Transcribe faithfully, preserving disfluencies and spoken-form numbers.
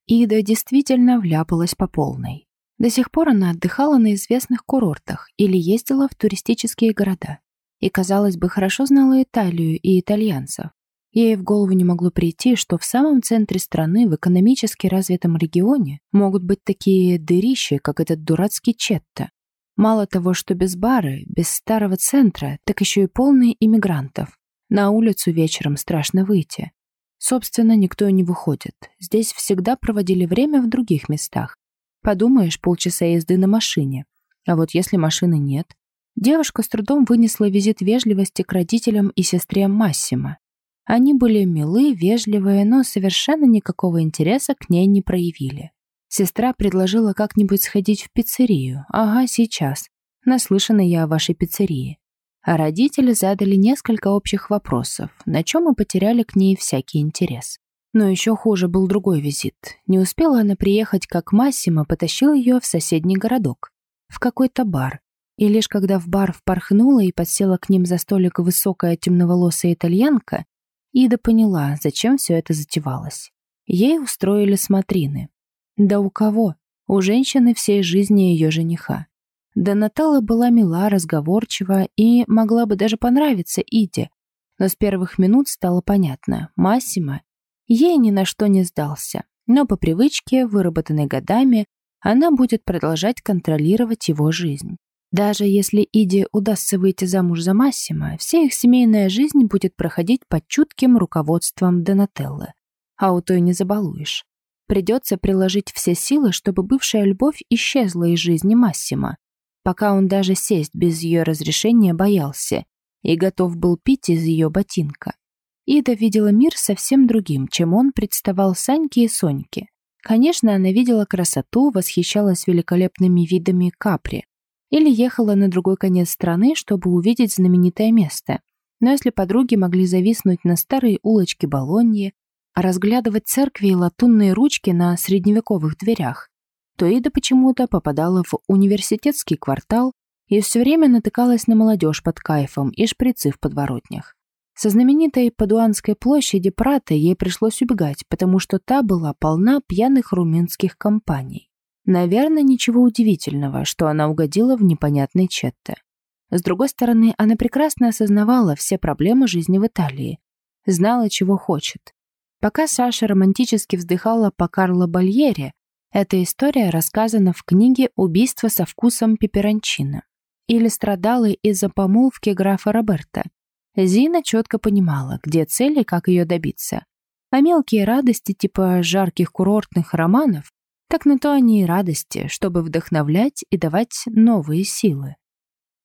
Ида действительно вляпалась по полной. До сих пор она отдыхала на известных курортах или ездила в туристические города. И, казалось бы, хорошо знала Италию и итальянцев. Ей в голову не могло прийти, что в самом центре страны, в экономически развитом регионе, могут быть такие дырищи, как этот дурацкий Четто. Мало того, что без бара, без старого центра, так еще и полные иммигрантов. На улицу вечером страшно выйти. Собственно, никто и не выходит. Здесь всегда проводили время в других местах. Подумаешь, полчаса езды на машине. А вот если машины нет... Девушка с трудом вынесла визит вежливости к родителям и сестре Массимо. Они были милы, вежливые, но совершенно никакого интереса к ней не проявили. Сестра предложила как-нибудь сходить в пиццерию. Ага, сейчас. Наслышана я о вашей пиццерии. А родители задали несколько общих вопросов, на чем и потеряли к ней всякий интерес. Но еще хуже был другой визит. Не успела она приехать, как Массимо потащил ее в соседний городок, в какой-то бар. И лишь когда в бар впорхнула и подсела к ним за столик высокая темноволосая итальянка, Ида поняла, зачем все это затевалось. Ей устроили смотрины. Да у кого? У женщины всей жизни ее жениха. Донателла была мила, разговорчива и могла бы даже понравиться Иде, но с первых минут стало понятно, Массимо ей ни на что не сдался, но по привычке, выработанной годами, она будет продолжать контролировать его жизнь. Даже если Иде удастся выйти замуж за Массимо, вся их семейная жизнь будет проходить под чутким руководством Донателлы. А у той не забалуешь. Придется приложить все силы, чтобы бывшая любовь исчезла из жизни Массимо, пока он даже сесть без ее разрешения боялся и готов был пить из ее ботинка. Ида видела мир совсем другим, чем он представал Саньке и Соньке. Конечно, она видела красоту, восхищалась великолепными видами Капри, или ехала на другой конец страны, чтобы увидеть знаменитое место. Но если подруги могли зависнуть на старой улочке Болоньи, а разглядывать церкви и латунные ручки на средневековых дверях, то Ида почему-то попадала в университетский квартал и все время натыкалась на молодежь под кайфом и шприцы в подворотнях. Со знаменитой Падуанской площади Прата ей пришлось убегать, потому что та была полна пьяных румынских компаний. Наверное, ничего удивительного, что она угодила в непонятный Четто. С другой стороны, она прекрасно осознавала все проблемы жизни в Италии, знала, чего хочет. Пока Саша романтически вздыхала по Карло Бальери, эта история рассказана в книге «Убийство со вкусом пеперончино» или страдала из-за помолвки графа Роберто. Зина четко понимала, где цель и как ее добиться. А мелкие радости типа жарких курортных романов, так на то они и радости, чтобы вдохновлять и давать новые силы.